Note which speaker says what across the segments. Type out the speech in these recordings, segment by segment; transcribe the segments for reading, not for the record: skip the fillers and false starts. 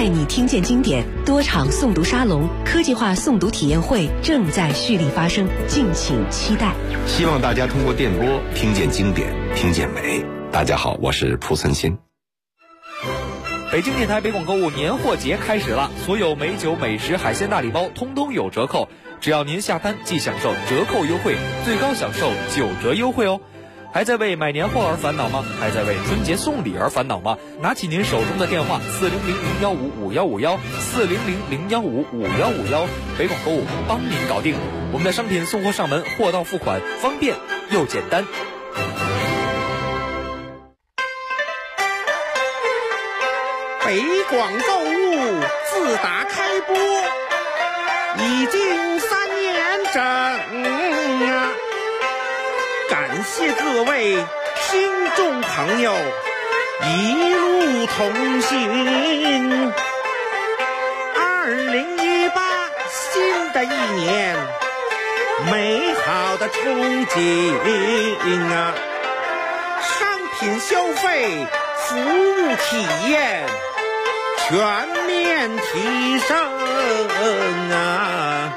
Speaker 1: 带你听见经典多场诵读沙龙、科技化诵读体验会正在蓄力发生，敬请期待。
Speaker 2: 希望大家通过电波听见经典，听见美。大家好，我是蒲森新。
Speaker 3: 北京电台北广购物年货节开始了，所有美酒、美食、海鲜大礼包通通有折扣，只要您下单即享受折扣优惠，最高享受9折优惠哦。还在为买年货而烦恼吗？还在为春节送礼而烦恼吗？拿起您手中的电话400-015-5151，400-015-5151，北广购物帮您搞定。我们的商品送货上门，货到付款，方便又简单。
Speaker 4: 北广购物自打开播已经3年整啊！感谢各位听众朋友一路同行。2018新的一年，美好的憧憬啊！商品消费、服务体验全面提升啊！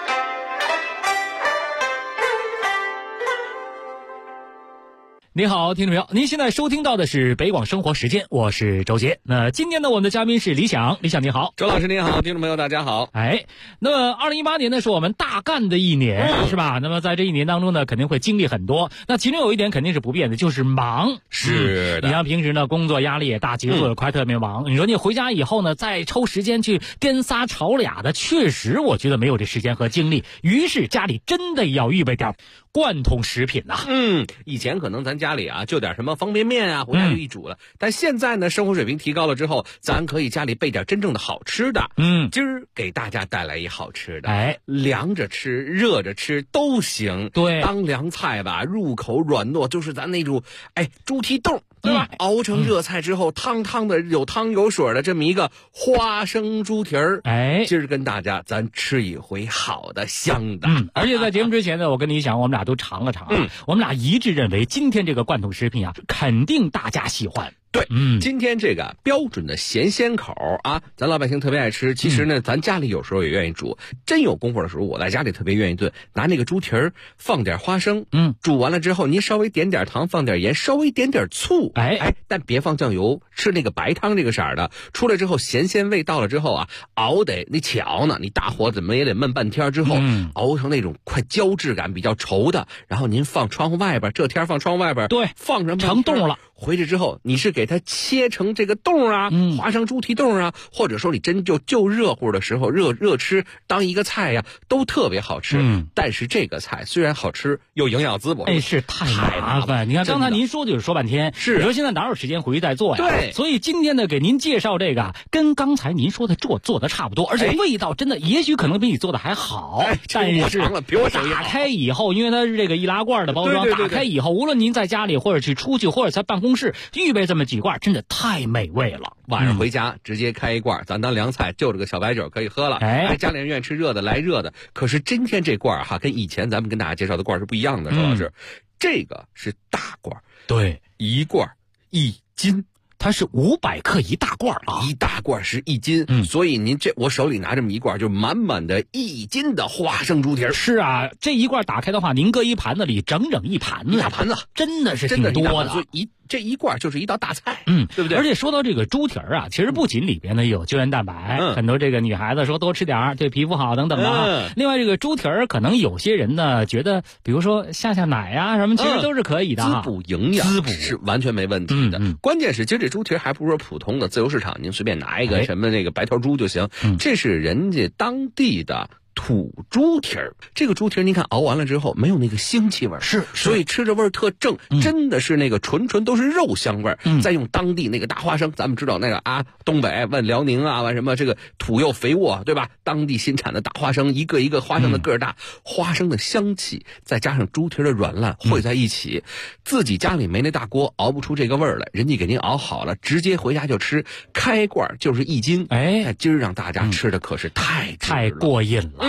Speaker 5: 你好，听众朋友，您现在收听到的是北广生活时间，我是周杰。那今天呢，我们的嘉宾是李想，李想你好。
Speaker 6: 周老师您好，听众朋友大家好。
Speaker 5: 那么2018年呢是我们大干的一年，是吧？那么在这一年当中呢，肯定会经历很多。那其中有一点肯定是不变的，就是忙。
Speaker 6: 是的。
Speaker 5: 你像平时呢，工作压力也大，节奏也快，特别忙。你说你回家以后呢，再抽时间去颠仨炒俩的，确实我觉得没有这时间和精力。于是家里真的要预备点贯通食品呐。
Speaker 6: 以前可能咱家里啊就点什么方便面啊，回家就一煮了。但现在呢，生活水平提高了之后，咱可以家里备点真正的好吃的。今儿给大家带来一好吃的，凉着吃、热着吃都行。
Speaker 5: 对，
Speaker 6: 当凉菜吧，入口软糯，就是咱那种猪蹄冻。对吧？熬成热菜之后，汤汤的，有汤有水的这么一个花生猪蹄儿。今儿跟大家咱吃一回好的香的。
Speaker 5: 而且在节目之前呢，我跟你讲，我们俩都尝了尝。我们俩一致认为，今天这个贯通食品啊，肯定大家喜欢。
Speaker 6: 对，今天这个标准的咸鲜口啊，咱老百姓特别爱吃。其实呢，咱家里有时候也愿意煮。真有功夫的时候，我在家里特别愿意炖，拿那个猪蹄儿放点花生，煮完了之后，您稍微点点糖，放点盐，稍微点点醋，但别放酱油，吃那个白汤这个色儿的。出来之后，咸鲜味到了之后啊，熬得你巧呢，你大火怎么也得焖半天之后，熬成那种快胶质感比较稠的，然后您放窗户外边，这天放窗户外边，
Speaker 5: 对，
Speaker 6: 放上
Speaker 5: 成冻了。
Speaker 6: 回去之后，你是给它切成这个冻啊，花生猪蹄冻啊，或者说你真就热乎的时候热吃当一个菜呀，都特别好吃。但是这个菜虽然好吃，又营养滋补，
Speaker 5: 是太麻烦。你看刚才您说就是说半天，你说现在哪有时间回去再做呀？
Speaker 6: 对，
Speaker 5: 所以今天呢，给您介绍这个，跟刚才您说的做的差不多，而且味道真的也许可能比你做的还好。但是打开以后，因为它是这个易拉罐的包装，打开以后，无论您在家里或者是出去或者在办公室预备这么几罐，真的太美味了。
Speaker 6: 晚上回家直接开一罐，咱当凉菜，就这个小白酒可以喝了。家里人愿意吃热的来热的。可是今天这罐哈，跟以前咱们跟大家介绍的罐是不一样的，周老师，这个是大罐，
Speaker 5: 对，
Speaker 6: 一罐1斤。
Speaker 5: 它是500克一大罐啊，
Speaker 6: 一大罐是1斤，所以您我手里拿这么一罐，就满满的1斤的花生猪蹄儿。
Speaker 5: 是啊，这一罐打开的话，您搁一盘子里整一盘子，
Speaker 6: 一大盘子，
Speaker 5: 真的是挺多的。
Speaker 6: 所以这一罐就是一道大菜，对不对？
Speaker 5: 而且说到这个猪蹄儿啊，其实不仅里边呢有胶原蛋白，很多这个女孩子说多吃点儿对皮肤好等等的。另外这个猪蹄儿可能有些人呢觉得，比如说下奶啊什么，其实都是可以的，
Speaker 6: 滋补营养，是完全没问题的。关键是今儿这猪蹄儿还不是说普通的自由市场，您随便拿一个什么那个白条猪就行，这是人家当地的土猪蹄儿。这个猪蹄儿您看熬完了之后没有那个腥气味儿，所以吃着味儿特正，真的是那个纯都是肉香味儿。再用当地那个大花生，咱们知道那个啊，东北问辽宁啊，问什么这个土又肥沃，对吧？当地新产的大花生，一个一个花生的个儿大，花生的香气再加上猪蹄儿的软烂汇在一起，自己家里没那大锅熬不出这个味儿来，人家给您熬好了，直接回家就吃，开罐就是1斤。今儿让大家吃的可是太
Speaker 5: 过瘾了。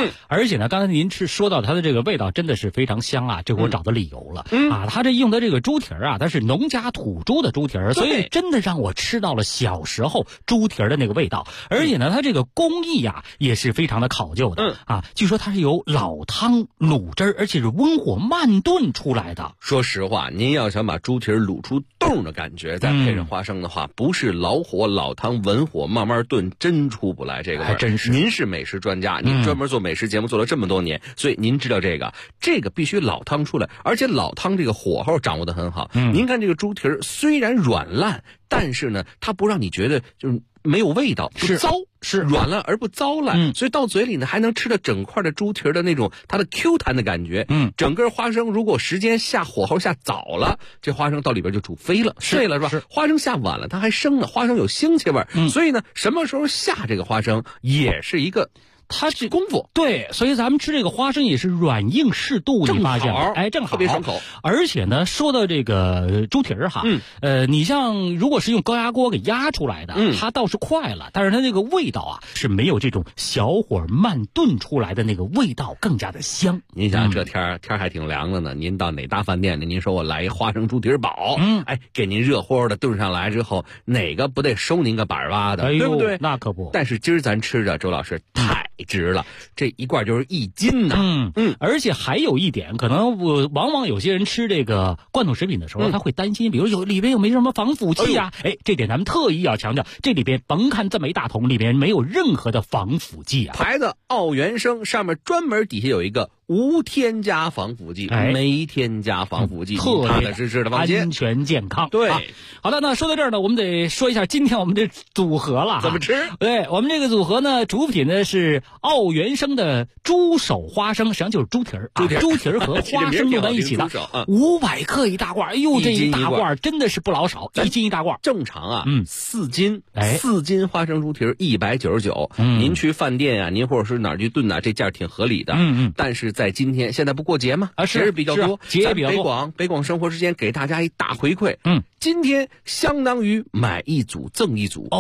Speaker 5: 而且呢，刚才您说到它的这个味道真的是非常香啊，这给我找到理由了。它这用的这个猪蹄儿啊，它是农家土猪的猪蹄儿，所以真的让我吃到了小时候猪蹄儿的那个味道。而且呢，它这个工艺啊也是非常的考究的。据说它是由老汤卤汁儿，而且是温火慢炖出来的。
Speaker 6: 说实话，您要想把猪蹄儿卤出冻的感觉，再配上花生的话，不是老火老汤文火慢慢炖，真出不来这个味儿。
Speaker 5: 还真是。
Speaker 6: 您是美食专家，您专门做美食节目做了这么多年，所以您知道这个必须老汤出来，而且老汤这个火候掌握得很好。您看这个猪蹄儿虽然软烂，但是呢，它不让你觉得就是没有味道，不糟，是软烂而不糟烂。所以到嘴里呢，还能吃到整块的猪蹄儿的那种它的 Q 弹的感觉。整个花生如果时间下火候下早了，这花生到里边就煮飞了，碎了，是吧？花生下晚了，它还生呢，花生有腥气味。所以呢，什么时候下这个花生也是一个。它是功夫，
Speaker 5: 对，所以咱们吃这个花生也是软硬适度，你发现吗？正好，
Speaker 6: 特别爽口。
Speaker 5: 而且呢，说到这个猪蹄儿哈，你像如果是用高压锅给压出来的，它倒是快了，但是它那个味道啊是没有这种小火慢炖出来的那个味道更加的香。
Speaker 6: 您想这天还挺凉的呢，您到哪大饭店呢？您说我来一花生猪蹄儿煲，给您热乎的炖上来之后，哪个不得收您个板挖的，对不对？
Speaker 5: 那可不。
Speaker 6: 但是今儿咱吃的周老师太值了，这一罐就是1斤呢。
Speaker 5: 而且还有一点，可能往往有些人吃这个罐头食品的时候，他会担心，比如里边有没什么防腐剂啊？这点咱们特意要强调，这里边甭看这么一大桶，里边没有任何的防腐剂啊。
Speaker 6: 牌子奥元生上面专门底下有一个无添加防腐剂，没添加防腐剂，踏踏实实的放心，
Speaker 5: 安全健康。
Speaker 6: 对，
Speaker 5: 好的，那说到这儿呢，我们得说一下今天我们这组合了，
Speaker 6: 怎么吃？
Speaker 5: 对，我们这个组合呢，主品呢是奥元生的猪手花生，实际上就是猪蹄儿，猪蹄儿和花生弄在一起的，500克一大罐，这一大罐真的是不老少，1斤一大罐。
Speaker 6: 正常啊，4斤，4斤花生猪蹄儿199。您去饭店啊，您或者是哪儿去炖啊，这价挺合理的。但是在今天，现在不过节吗？节日比较多，
Speaker 5: 节也比较多。
Speaker 6: 北广生活之间给大家一大回馈。今天相当于买一组赠一组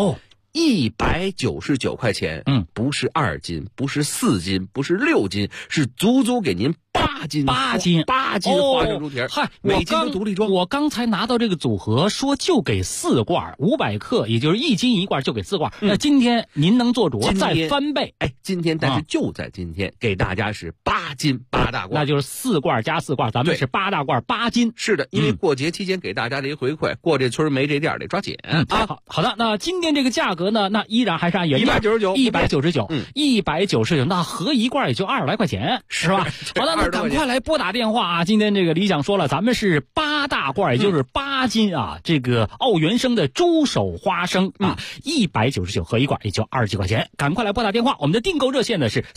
Speaker 6: 199块钱。不是2斤，不是4斤，不是6斤，是足足给您8斤花生猪蹄儿。每斤都独立装。
Speaker 5: 我刚才拿到这个组合，说就给4罐，500克，也就是1斤1罐，就给4罐。那今天您能做主再翻倍？
Speaker 6: 今天，但是就在今天，给大家是8斤8大罐，
Speaker 5: 那就是4罐加4罐，咱们是8大罐8斤。
Speaker 6: 是的，因为过节期间给大家的一个回馈，过这村没这店得抓紧啊。
Speaker 5: 好的，那今天这个价格呢，那依然还是按原价199，那合一罐也就20来块钱，是吧？好的，那赶快来拨打电话啊！今天这个理想说了，咱们是8大罐，也就是8斤啊。这个奥元生的猪手花生199合一罐也就20几块钱，赶快来拨打电话。我们的订购热线呢是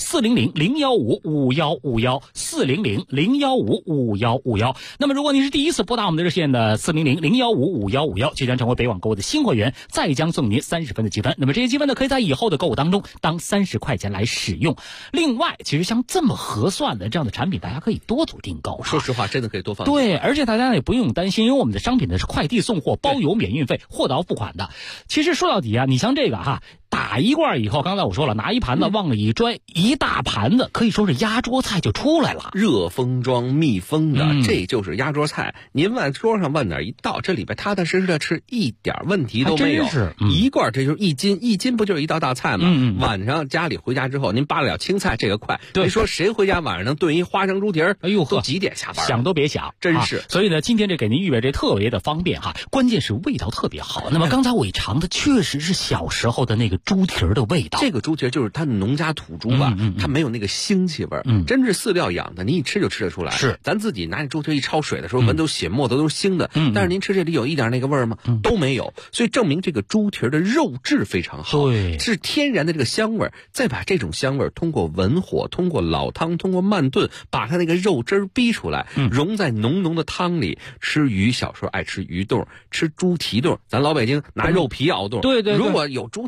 Speaker 5: 400-015-5151，400-015-5151。那么如果您是第一次拨打我们的热线的400-015-5151，即将成为北网购物的新会员，再将送您30分的积分。那么这些积分呢，可以在以后的购物当中当30块钱来使用。另外，其实像这么合算的这样的产品，大家可以多组订购。
Speaker 6: 说实话，真的可以多放。
Speaker 5: 对，而且大家也不用担心，因为我们的商品呢是快递送货，包邮免运费，货到付款的。其实说到底啊，你像这个打一罐以后，刚才我说了，拿一盘子往里一拽，一大盘子可以说是压桌菜就出来了，
Speaker 6: 热封装密封的，这就是压桌菜。您往桌上往哪儿一倒，这里边踏踏实实的吃，一点问题都没有。一罐这就是1斤，1斤不就是一道大菜吗？晚上家里回家之后，您扒了青菜，这个快。你说谁回家晚上能炖一花生猪蹄儿？都几点下班？
Speaker 5: 想都别想，
Speaker 6: 真是。
Speaker 5: 所以呢，今天这给您预备这特别的方便关键是味道特别好。那么刚才我一尝的确实是小时候的那个猪蹄儿的味道。
Speaker 6: 这个猪蹄儿就是它的农家土猪它没有那个腥气味真是饲料养的，你一吃就吃得出来。
Speaker 5: 是，
Speaker 6: 咱自己拿着猪蹄儿一焯水的时候，闻都血沫都是腥的。但是您吃这里有一点那个味儿吗？都没有。所以证明这个猪蹄儿的肉质非常好，
Speaker 5: 对，
Speaker 6: 是天然的这个香味儿。再把这种香味儿通过文火，通过老汤，通过慢炖，把它那个肉汁儿逼出来，融在浓浓的汤里。吃鱼，小时候爱吃鱼冻，吃猪蹄冻，咱老北京拿肉皮熬冻。
Speaker 5: 对，
Speaker 6: 如果有猪蹄儿熬冻。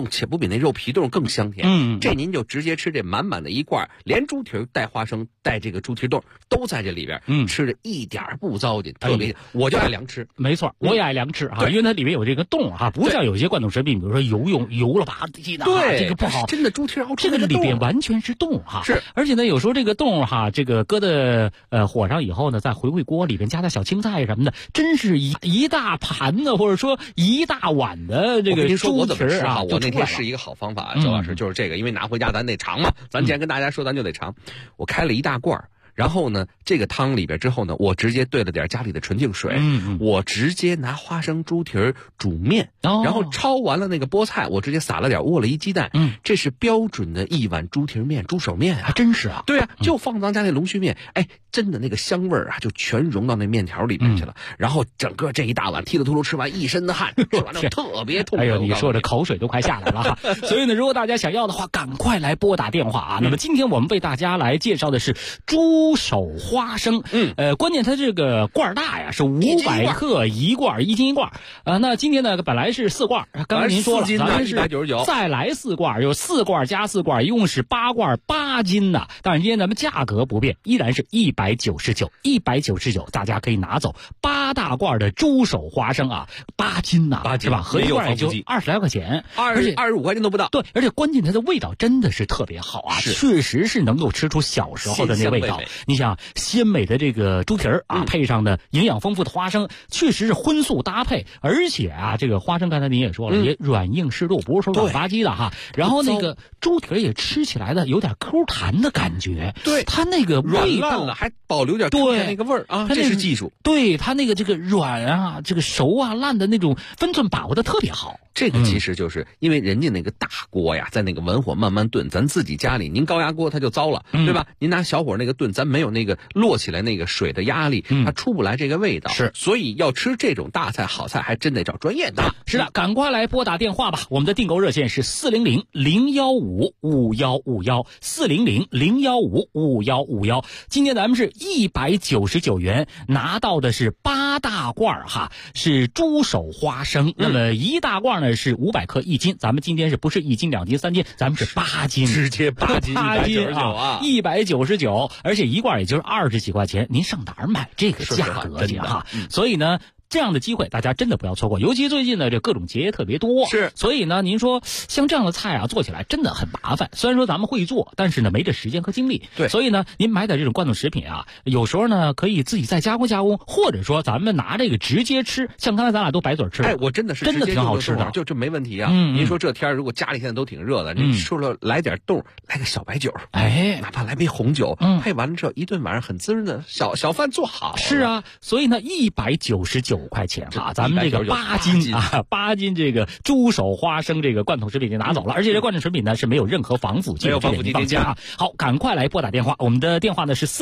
Speaker 6: 冻，且不比那肉皮冻更香甜。这您就直接吃这满满的一罐，连猪蹄带花生带这个猪蹄冻都在这里边，吃着一点不糟践，特别我就爱凉吃。
Speaker 5: 没错，我也爱凉吃因为它里面有这个冻不像有些灌冻食品，比如说油了吧唧的，
Speaker 6: 对，
Speaker 5: 这个不好。
Speaker 6: 真的猪蹄熬出
Speaker 5: 这个里边完全是冻
Speaker 6: 是，
Speaker 5: 而且呢，有时候这个冻这个搁在火上以后呢，再回锅里边加点小青菜什么的，真是一大盘子或者说一大碗的这个猪蹄
Speaker 6: 我那天是一个好方法，周老师，就是这个，因为拿回家咱得尝嘛，咱既然跟大家说，咱就得尝。我开了一大罐。然后呢，这个汤里边之后呢，我直接兑了点家里的纯净水，我直接拿花生猪蹄煮面，然后焯完了那个菠菜，我直接撒了点窝了一鸡蛋，这是标准的一碗猪蹄面、猪手面
Speaker 5: 还真是啊。
Speaker 6: 对啊，就放咱家那龙须面，真的那个香味就全融到那面条里面去了。然后整个这一大碗踢了秃噜吃完一身的汗，吃完了特别痛快。
Speaker 5: 你说这口水都快下来了所以呢，如果大家想要的话，赶快来拨打电话那么今天我们为大家来介绍的是猪手花生，关键它这个罐大呀，是500克一罐，1斤一罐。那今天呢，本来是4罐，刚才您说了，咱们是
Speaker 6: 199，
Speaker 5: 再来4罐，有4罐加4罐，一共是8罐8斤的。但是今天咱们价格不变，依然是199，大家可以拿走8大罐的猪手花生8斤是吧？合一罐也就20来块钱，
Speaker 6: 而且25块钱都不到。
Speaker 5: 对，而且关键它的味道真的是特别好确实是能够吃出小时候的那味道。你想鲜美的这个猪蹄配上的营养丰富的花生，确实是荤素搭配。而且这个花生刚才您也说了，也软硬适度，不是说软吧唧的然后那个猪蹄也吃起来的有点 Q 弹的感觉，
Speaker 6: 对，
Speaker 5: 它那个味道
Speaker 6: 了还保留点对那个味儿这是技术。
Speaker 5: 对，它那个这个软这个熟烂的那种分寸把握的特别好。
Speaker 6: 这个其实就是因为人家那个大锅呀，在那个文火慢慢炖，咱自己家里您高压锅它就糟了，对吧？您拿小火那个炖，咱没有那个摞起来那个水的压力，它出不来这个味道。
Speaker 5: 是，
Speaker 6: 所以要吃这种大菜好菜，还真得找专业的。
Speaker 5: 是的，赶快来拨打电话吧，我们的订购热线是400-015-5151，400-015-5151。今天咱们是199元拿到的是8大罐是猪手花生，那么1大罐呢是500克1斤，咱们今天是不是1斤2斤3斤，咱们是8斤，
Speaker 6: 直接8斤
Speaker 5: 199，而且一罐也就是20几块钱，您上哪儿买这个价格去所以呢，这样的机会大家真的不要错过，尤其最近呢这各种节特别多，
Speaker 6: 是，
Speaker 5: 所以呢您说像这样的菜做起来真的很麻烦，虽然说咱们会做，但是呢没这时间和精力。
Speaker 6: 对，
Speaker 5: 所以呢您买点这种灌冻食品有时候呢可以自己再加工加工，或者说咱们拿这个直接吃，像刚才咱俩都白嘴吃
Speaker 6: 我真的是
Speaker 5: 真的挺好吃的，
Speaker 6: 就没问题您说这天如果家里现在都挺热的，您除了来点冻，来个小白酒，哪怕来杯红酒，配完了之后一顿晚上很滋润的小饭做好。
Speaker 5: 是所以呢199块钱咱们这个8斤这个猪手花生这个灌桶食品就拿走了，而且这灌桶食品呢是没有任何防腐剂，
Speaker 6: 没有防腐剂添加。
Speaker 5: 好，赶快来拨打电话，我们的电话呢是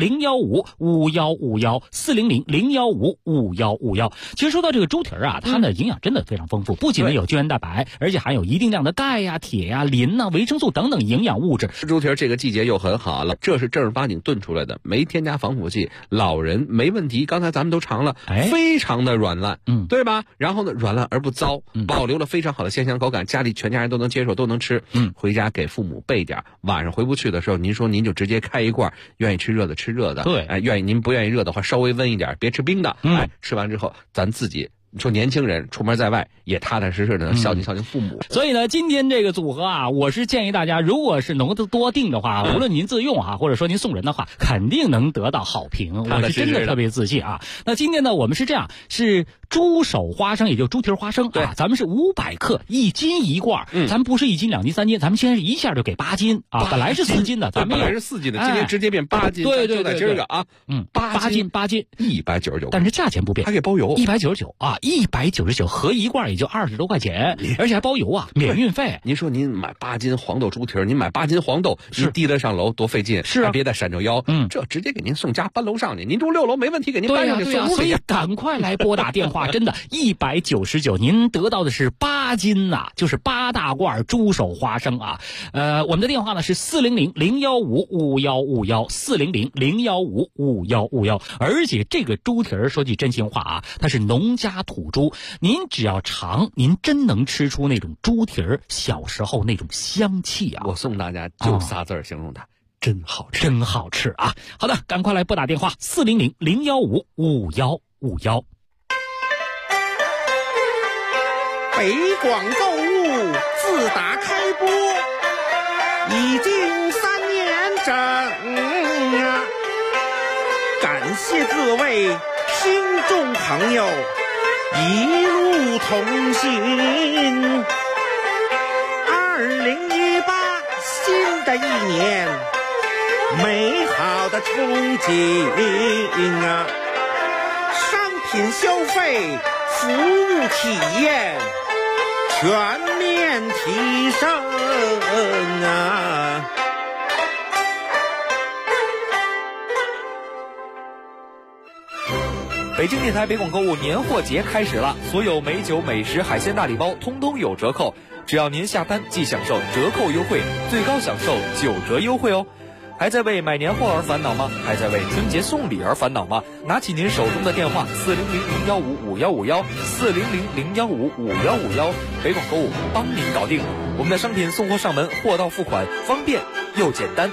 Speaker 5: 400-015-5151，400-015-5151。其实说到这个猪蹄它的营养真的非常丰富，不仅有胶原蛋白，而且含有一定量的钙铁磷维生素等等营养物质。
Speaker 6: 吃猪蹄这个季节又很好了，这是正儿八经炖出来的，没添加防腐剂，老人没问题。刚才咱们都尝了，非常的软烂，对吧？然后呢，软烂而不糟，保留了非常好的鲜香口感，家里全家人都能接受，都能吃。回家给父母备点，晚上回不去的时候，您说您就直接开一罐，愿意吃热的吃热的，
Speaker 5: 对，
Speaker 6: 您不愿意热的话，稍微温一点，别吃冰的，吃完之后咱自己。你说年轻人出门在外也踏踏实实的能孝敬孝敬父母。
Speaker 5: 所以呢，今天这个组合我是建议大家，如果是能多订的话，无论您自用或者说您送人的话，肯定能得到好评。我是真的特别自信那今天呢，我们是这样，是猪手花生，也就猪蹄花生咱们是500克1斤一罐，咱们不是1斤2斤3斤，咱们现在是一下就给8斤本来是4斤的，咱们
Speaker 6: 本来是4斤的，今天直接变8斤，
Speaker 5: 对，
Speaker 6: 就在今儿个
Speaker 5: 8斤
Speaker 6: 199，
Speaker 5: 但是价钱不变，
Speaker 6: 还给包邮
Speaker 5: 199合一罐也就20多块钱，而且还包邮免运费。
Speaker 6: 您说您买8斤黄豆猪蹄，您买8斤黄豆，您提得上楼多费劲，
Speaker 5: 是
Speaker 6: 别再闪着腰，这直接给您送家搬楼上去，您住6楼没问题，给您搬上去送屋里。
Speaker 5: 所以赶快来拨打电话。 话，真的199，您得到的是8斤呐，就是8大罐猪手花生啊。我们的电话呢是400-015-5151，400-015-5151。而且这个猪蹄儿说句真心话啊，它是农家土猪，您只要尝，您真能吃出那种猪蹄儿小时候那种香气啊。
Speaker 6: 我送大家就仨字形容它。真好吃，
Speaker 5: 真好吃啊！好的，赶快来拨打电话400-015-5151。
Speaker 4: 北广购物自打开播已经3年整啊！感谢各位听众朋友一路同行。2018新的一年，美好的憧憬啊！商品消费、服务体验全面提升啊！
Speaker 3: 北京电台北广购物年货节开始了，所有美酒、美食、海鲜大礼包通通有折扣，只要您下单即享受折扣优惠，最高享受9折优惠哦。还在为买年货而烦恼吗？还在为春节送礼而烦恼吗？拿起您手中的电话400-015-5151，400-015-5151，北广购物帮您搞定。我们的商品送货上门，货到付款，方便又简单。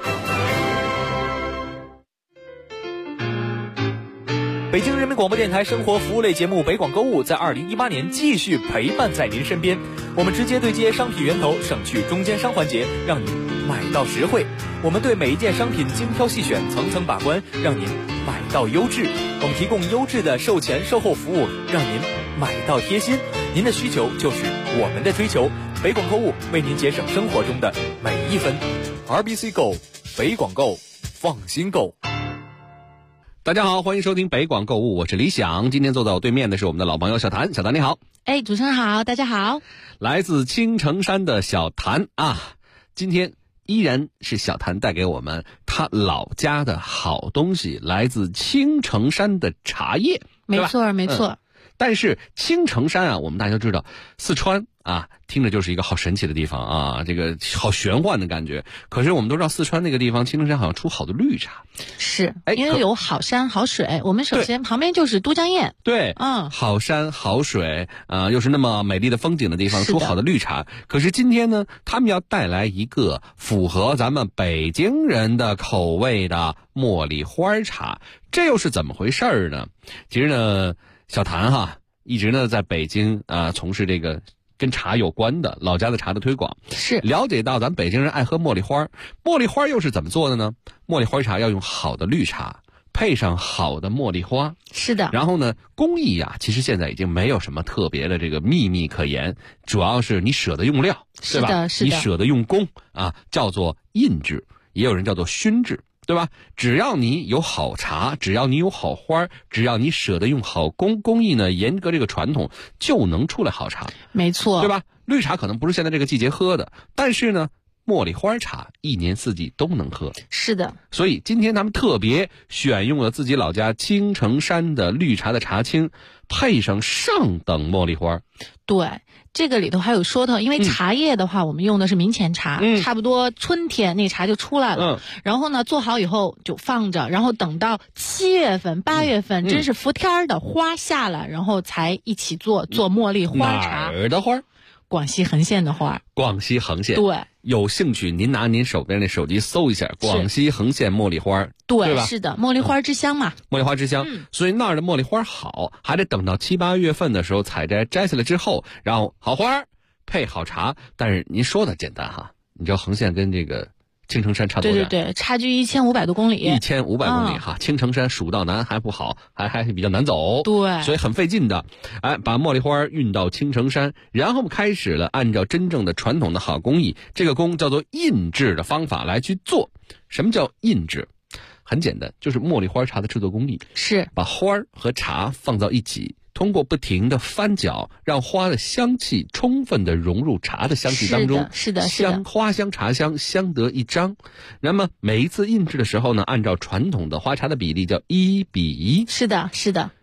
Speaker 3: 北京人民广播电台生活服务类节目北广购物在2018年继续陪伴在您身边，我们直接对接商品源头，省去中间商环节，让您买到实惠。我们对每一件商品精挑细选，层层把关，让您买到优质。我们提供优质的售前售后服务，让您买到贴心。您的需求就是我们的追求，北广购物为您节省生活中的每一分。RBC Go， 北广购，放心购。
Speaker 6: 大家好，欢迎收听北广购物，我是李想。今天坐在我对面的是我们的老朋友小谭，小谭你好。
Speaker 7: 主持人好，大家好。
Speaker 6: 来自青城山的小谭啊，今天依然是小谭带给我们他老家的好东西，来自青城山的茶叶。
Speaker 7: 没错没错。
Speaker 6: 但是青城山啊，我们大家知道四川啊，听着就是一个好神奇的地方啊，这个好玄幻的感觉。可是我们都知道四川那个地方青城山好像出好的绿茶，
Speaker 7: 是因为有好山好水。我们首先旁边就是都江堰，
Speaker 6: 对，好山好水又是那么美丽的风景的地方，出好的绿茶。可是今天呢，他们要带来一个符合咱们北京人的口味的茉莉花茶，这又是怎么回事呢？其实呢，小谭一直呢在北京从事这个跟茶有关的老家的茶的推广，
Speaker 7: 是
Speaker 6: 了解到咱北京人爱喝茉莉花，茉莉花又是怎么做的呢？茉莉花茶要用好的绿茶配上好的茉莉花，
Speaker 7: 是的。
Speaker 6: 然后呢，工艺其实现在已经没有什么特别的这个秘密可言，主要是你舍得用料，对吧？
Speaker 7: 是的，
Speaker 6: 你舍得用工叫做印制，也有人叫做熏制，对吧？只要你有好茶，只要你有好花，只要你舍得用好工艺呢，严格这个传统，就能出来好茶。
Speaker 7: 没错，
Speaker 6: 对吧？绿茶可能不是现在这个季节喝的，但是呢，茉莉花茶一年四季都能喝。
Speaker 7: 是的。
Speaker 6: 所以今天他们特别选用了自己老家青城山的绿茶的茶青，配上上等茉莉花。
Speaker 7: 对，这个里头还有说头，因为茶叶的话，我们用的是明前茶，差不多春天那茶就出来了。然后呢，做好以后就放着，然后等到7月份、8月份，真是伏天的花下来，然后才一起做茉莉花茶。
Speaker 6: 哪儿的花？
Speaker 7: 广西横县的花。
Speaker 6: 广西横县。
Speaker 7: 对。
Speaker 6: 有兴趣您拿您手边的手机搜一下广西横县茉莉花，对吧？
Speaker 7: 是的，茉莉花之乡嘛。
Speaker 6: 茉莉花之乡，所以那儿的茉莉花好，还得等到7、8月份的时候采摘下来之后，然后好花配好茶。但是您说的简单你知道横县跟这个青城山差多远？
Speaker 7: 对，差距1500多公里。
Speaker 6: 1500公里青城山蜀道难还不好，还比较难走，
Speaker 7: 对，
Speaker 6: 所以很费劲的。把茉莉花运到青城山，然后开始了按照真正的传统的好工艺，这个工叫做印制的方法来去做。什么叫印制？很简单，就是茉莉花茶的制作工艺
Speaker 7: 是
Speaker 6: 把花和茶放到一起，通过不停的翻搅，让花的香气充分的融入茶的香气当中，
Speaker 7: 是的，
Speaker 6: 花香茶香相得益彰。那么每一次印制的时候呢，按照传统的花茶的比例叫1:1，
Speaker 7: 是的，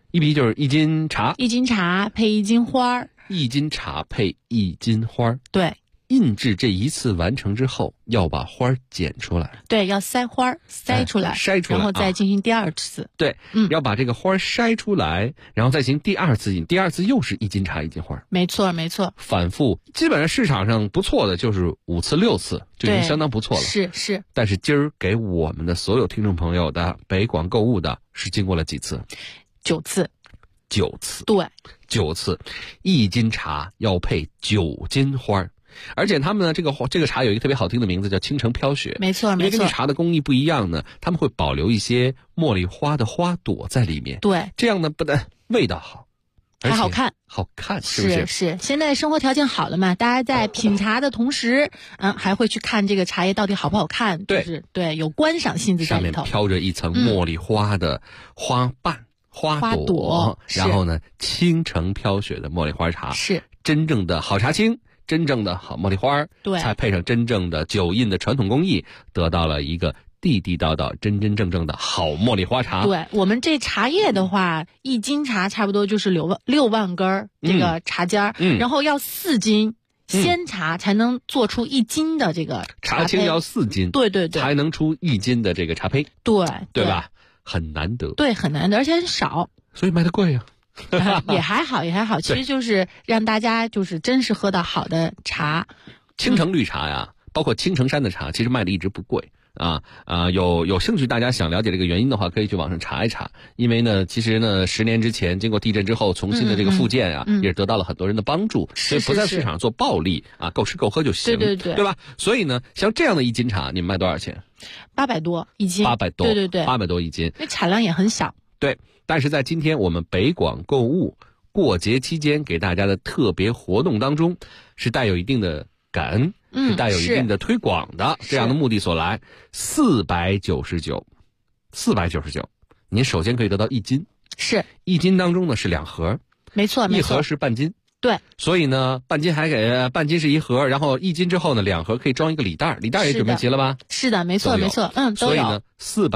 Speaker 6: 1比1就是1斤茶
Speaker 7: ，1斤茶配1斤花
Speaker 6: ，1斤茶配1斤花。
Speaker 7: 对。
Speaker 6: 印制这一次完成之后，要把花剪出来。
Speaker 7: 对，要筛花筛出来，
Speaker 6: 筛出来，
Speaker 7: 然后再进行第2次。
Speaker 6: 对，要把这个花筛出来，然后再进行第2次印。第2次又是1斤茶1斤花。
Speaker 7: 没错，没错。
Speaker 6: 反复，基本上市场上不错的就是5次6次，就已经相当不错了。
Speaker 7: 是。
Speaker 6: 但是今儿给我们的所有听众朋友的北广购物的是经过了几次？9次。9次。
Speaker 7: 对
Speaker 6: ，9次，1斤茶要配9斤花。而且他们呢，这个茶有一个特别好听的名字，叫青城飘雪。
Speaker 7: 没错，
Speaker 6: 因为根据茶的工艺不一样呢，他们会保留一些茉莉花的花朵在里面。
Speaker 7: 对，
Speaker 6: 这样呢不但味道好，
Speaker 7: 还好看，
Speaker 6: 是不是？
Speaker 7: 是。现在生活条件好了嘛，大家在品茶的同时，还会去看这个茶叶到底好不好看。
Speaker 6: 对，
Speaker 7: 就是对，有观赏性质在里头。
Speaker 6: 上面飘着一层茉莉花的花瓣、花朵，然后呢，青城飘雪的茉莉花茶
Speaker 7: 是
Speaker 6: 真正的好茶青。真正的好茉莉花，
Speaker 7: 对，
Speaker 6: 才配上真正的酒印的传统工艺，得到了一个地地道道、真真正正的好茉莉花茶。
Speaker 7: 对，我们这茶叶的话，1斤茶差不多就是6万根这个茶尖然后要4斤鲜茶才能做出1斤的这个
Speaker 6: 茶青，要4斤，
Speaker 7: 对，
Speaker 6: 才能出1斤的这个茶胚，对吧？很难得，
Speaker 7: 对，很难得，而且很少，
Speaker 6: 所以卖的贵呀。
Speaker 7: 也还好，其实就是让大家就是真是喝到好的茶。
Speaker 6: 青城绿茶呀，包括青城山的茶，其实卖的一直不贵有兴趣大家想了解这个原因的话，可以去网上查一查。因为呢，其实呢，10年之前经过地震之后重新的这个复建也是得到了很多人的帮助，所以不在市场做暴利够吃够喝就行，对吧？所以呢，像这样的1斤茶，你们卖多少钱
Speaker 7: ？800多1斤
Speaker 6: ，800多，
Speaker 7: 对
Speaker 6: ，800多1斤，
Speaker 7: 因为产量也很小，
Speaker 6: 对。但是在今天我们北广购物过节期间给大家的特别活动当中，是带有一定的感恩，是带有一定的推广的这样的目的所来。499，您首先可以得到1斤，
Speaker 7: 是
Speaker 6: 1斤当中呢是2盒，
Speaker 7: 没错
Speaker 6: ，1盒是半斤，
Speaker 7: 对，
Speaker 6: 所以呢半斤还给半斤是1盒，然后1斤之后呢2盒可以装一个礼袋，礼袋也准备齐了吧？
Speaker 7: 是的，没错，都有。
Speaker 6: 所以呢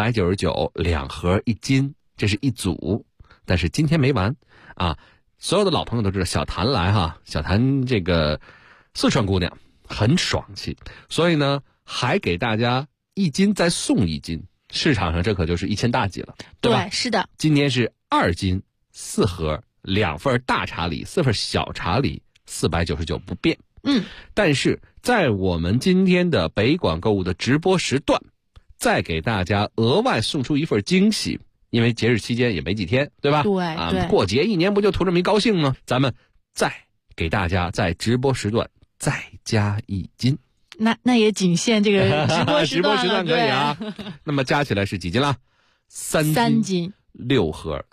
Speaker 6: 499，2盒1斤。这是一组，但是今天没完所有的老朋友都知道小谭来小谭这个四川姑娘很爽气，所以呢还给大家1斤再送1斤，市场上这可就是1000大几了，对吧？
Speaker 7: 对，是的。
Speaker 6: 今天是2斤4盒，2份大茶礼，4份小茶礼，499不变。但是在我们今天的北广购物的直播时段，再给大家额外送出一份惊喜。因为节日期间也没几天，对吧？
Speaker 7: 对，
Speaker 6: 过节1年不就图这么一高兴吗？咱们再给大家在直播时段再加1斤，
Speaker 7: 那也仅限这个直播时段了，
Speaker 6: 可以那么加起来是几斤了？3斤。6盒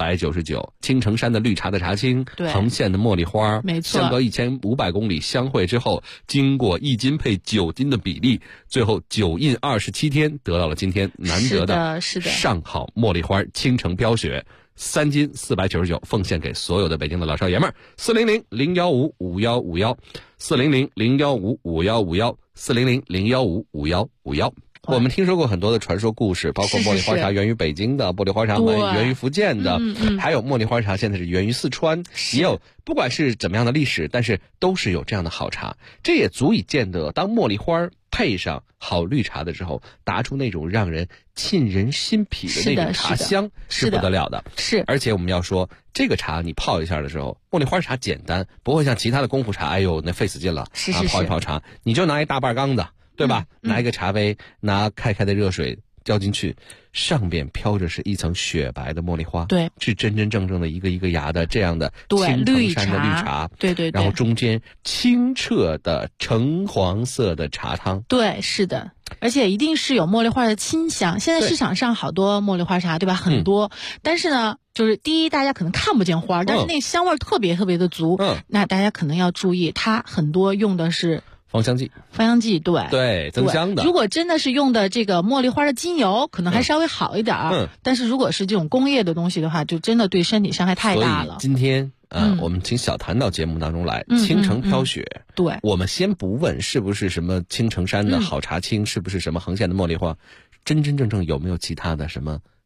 Speaker 6: 499，青城山的绿茶的茶青，横线的茉莉花，
Speaker 7: 没错，
Speaker 6: 相隔1500公里相会之后，经过1斤配9斤的比例，最后9印27天，得到了今天难得的上好茉莉花青城飘雪3斤499，奉献给所有的北京的老少爷们儿。400-015-5151，400-015-5151，400-015-5151。我们听说过很多的传说故事，包括茉莉花茶源于北京的，茉莉花茶源于福建的，还有茉莉花茶现在是源于四川，也有不管是怎么样的历史，但是都是有这样的好茶。这也足以见得，当茉莉花配上好绿茶的时候，达出那种让人沁人心脾的那种茶香，是不得了的。
Speaker 7: 是，
Speaker 6: 而且我们要说，这个茶你泡一下的时候，茉莉花茶简单，不会像其他的功夫茶，哎呦那费死劲了，泡一泡茶，你就拿一大半缸子。对吧？拿一个茶杯，拿开的热水浇进去，上边飘着是一层雪白的茉莉花，
Speaker 7: 对，
Speaker 6: 是真真正正的一个一个芽的这样的青城山的绿茶，
Speaker 7: 对，
Speaker 6: 然后中间清澈的橙黄色的茶汤，
Speaker 7: 对，是的，而且一定是有茉莉花的清香。现在市场上好多茉莉花茶，对吧？很多，但是呢，就是第一，大家可能看不见花，但是那香味特别特别的足，那大家可能要注意，它很多用的是
Speaker 6: 芳香剂，对，增香的。
Speaker 7: 如果真的是用的这个茉莉花的精油，可能还稍微好一点但是如果是这种工业的东西的话，就真的对身体伤害太大了。
Speaker 6: 所以今天我们请小谭到节目当中来，青城飘雪。
Speaker 7: 对，
Speaker 6: 我们先不问是不是什么青城山的好茶青，是不是什么横线的茉莉花，真真正正有没有其他的什么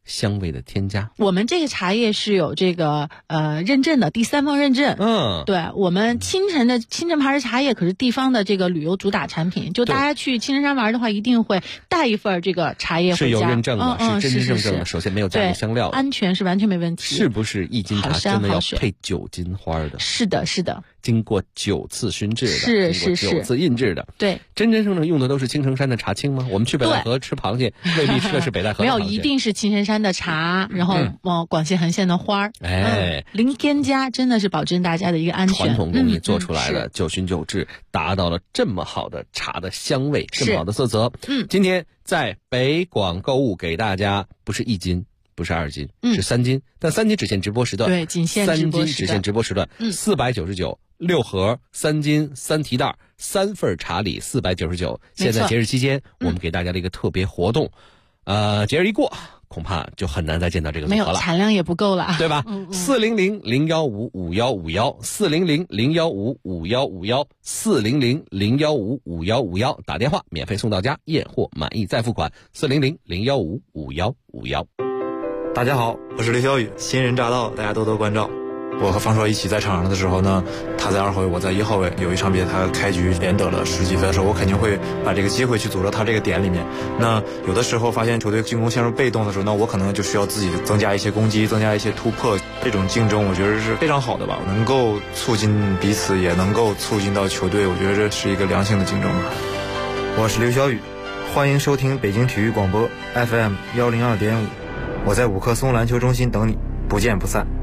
Speaker 6: 香味的添加。
Speaker 7: 我们这个茶叶是有这个认证的，第三方认证。对，我们青城牌的茶叶可是地方的这个旅游主打产品，就大家去青城山玩的话，一定会带一份这个茶叶回家。
Speaker 6: 是有认证的，是真正的。首先没有加入香料，
Speaker 7: 安全是完全没问题。
Speaker 6: 是不是一斤茶真的要配9斤花的？
Speaker 7: 是的，是的。
Speaker 6: 经过9次熏制的，
Speaker 7: 是
Speaker 6: 9次印制的。
Speaker 7: 对，
Speaker 6: 真正用的都是青城山的茶青吗？我们去北戴河吃螃蟹，未必吃的是北戴河的螃蟹。
Speaker 7: 没有，一定是青城山的茶，然后广西横县的花儿。零添加，真的是保证大家的一个安全。
Speaker 6: 传统工艺做出来的，9熏9制，达到了这么好的茶的香味，这么好的色泽。今天在北广购物给大家不是1斤。不是2斤，是3斤，但3斤只限直播时段。
Speaker 7: 对，仅限直播时段。3斤
Speaker 6: 只限直播时段。499，6盒3斤3提袋，3份茶礼499。现在节日期间，我们给大家的一个特别活动，节日一过，恐怕就很难再见到这个组合了。
Speaker 7: 没有，产量也不够了，
Speaker 6: 对吧？400-015-5151，400-015-5151，400-015-5151，打电话免费送到家，验货满意再付款。400-015-5151。
Speaker 8: 大家好，我是刘小雨，新人乍到，大家多多关照。我和方硕一起在场上的时候呢，他在2号位，我在1号位。有一场比赛他开局连得了10几分的时候，我肯定会把这个机会去组织他这个点里面。那有的时候发现球队进攻陷入被动的时候，那我可能就需要自己增加一些攻击，增加一些突破。这种竞争我觉得是非常好的吧，能够促进彼此，也能够促进到球队，我觉得这是一个良性的竞争吧。我是刘小雨，欢迎收听北京体育广播 FM 102.5，我在5棵松篮球中心等你，不见不散。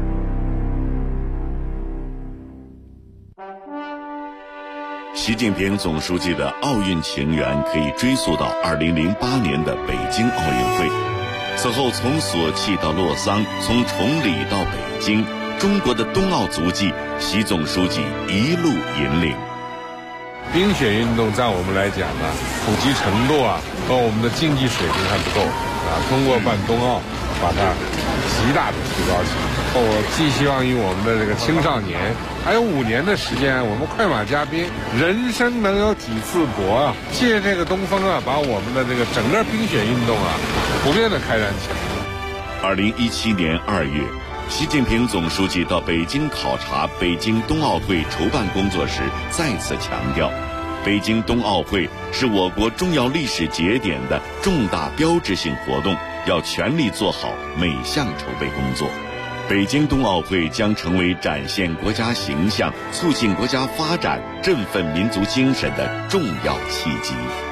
Speaker 9: 习近平总书记的奥运情缘可以追溯到2008年的北京奥运会。此后从索契到洛桑，从崇礼到北京，中国的冬奥足迹，习总书记一路引领。
Speaker 10: 冰雪运动在我们来讲呢，普及程度和我们的竞技水平还不够通过办冬奥，把它极大的提高起来。我寄希望于我们的这个青少年，还有5年的时间，我们快马加鞭，人生能有几次搏借这个东风把我们的这个整个冰雪运动普遍的开展起来。
Speaker 9: 2017年2月，习近平总书记到北京考察北京冬奥会筹办工作时，再次强调，北京冬奥会是我国重要历史节点的重大标志性活动，要全力做好每项筹备工作。北京冬奥会将成为展现国家形象、促进国家发展、振奋民族精神的重要契机。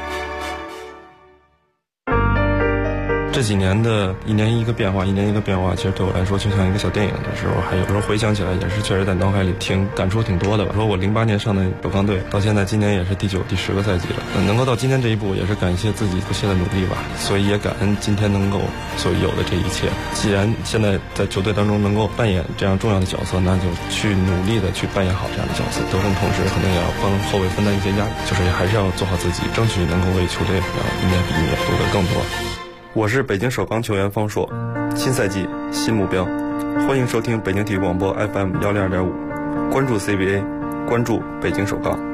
Speaker 8: 这几年的一年一个变化，其实对我来说就像一个小电影的时候，还有时候回想起来也是确实在脑海里感触挺多的吧。说我08年上的北方队，到现在今年也是第9、第10个赛季了，能够到今天这一步，也是感谢自己不懈的努力吧。所以也感恩今天能够所有的这一切。既然现在在球队当中能够扮演这样重要的角色，那就去努力的去扮演好这样的角色。得分同时肯定也要帮后卫分担一些压力，就是还是要做好自己，争取能够为球队一年比一年夺得更多。我是北京首钢球员方硕，新赛季新目标，欢迎收听北京体育广播 FM 102.5，关注 CBA， 关注北京首钢。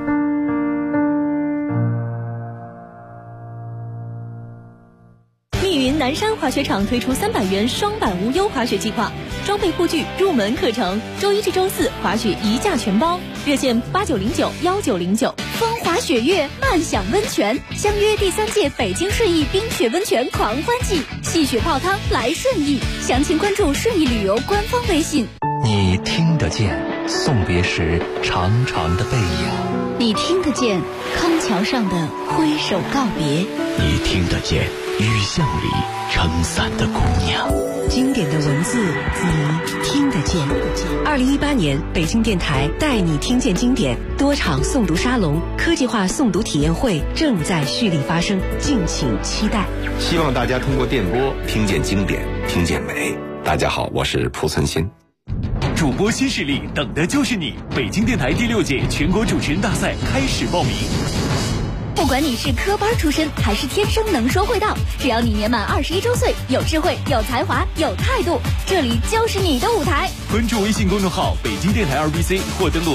Speaker 11: 密云南山滑雪场推出300元双板无忧滑雪计划，装备护具、入门课程，周1至周4滑雪1价全包，热线89091909。风滑雪月，慢享温泉，相约第3届北京顺义冰雪温泉狂欢季，戏雪泡汤来顺义，详情关注顺义旅游官方微信。
Speaker 12: 你听得见送别时长长的背影，
Speaker 11: 你听得见康桥上的挥手告别，
Speaker 12: 你听得见雨巷里撑伞的姑娘。
Speaker 1: 经典的文字，你听得见。2018年，北京电台带你听见经典多场诵读沙龙、科技化诵读体验会正在蓄力发生，敬请期待。
Speaker 2: 希望大家通过电波听见经典，听见美。大家好，我是蒲存昕。
Speaker 13: 主播新势力，等的就是你！北京电台第6届全国主持人大赛开始报名。
Speaker 11: 不管你是科班出身还是天生能说会道，只要你年满21周岁，有智慧、有才华、有态度，这里就是你的舞台。
Speaker 13: 关注微信公众号北京电台2BC或登录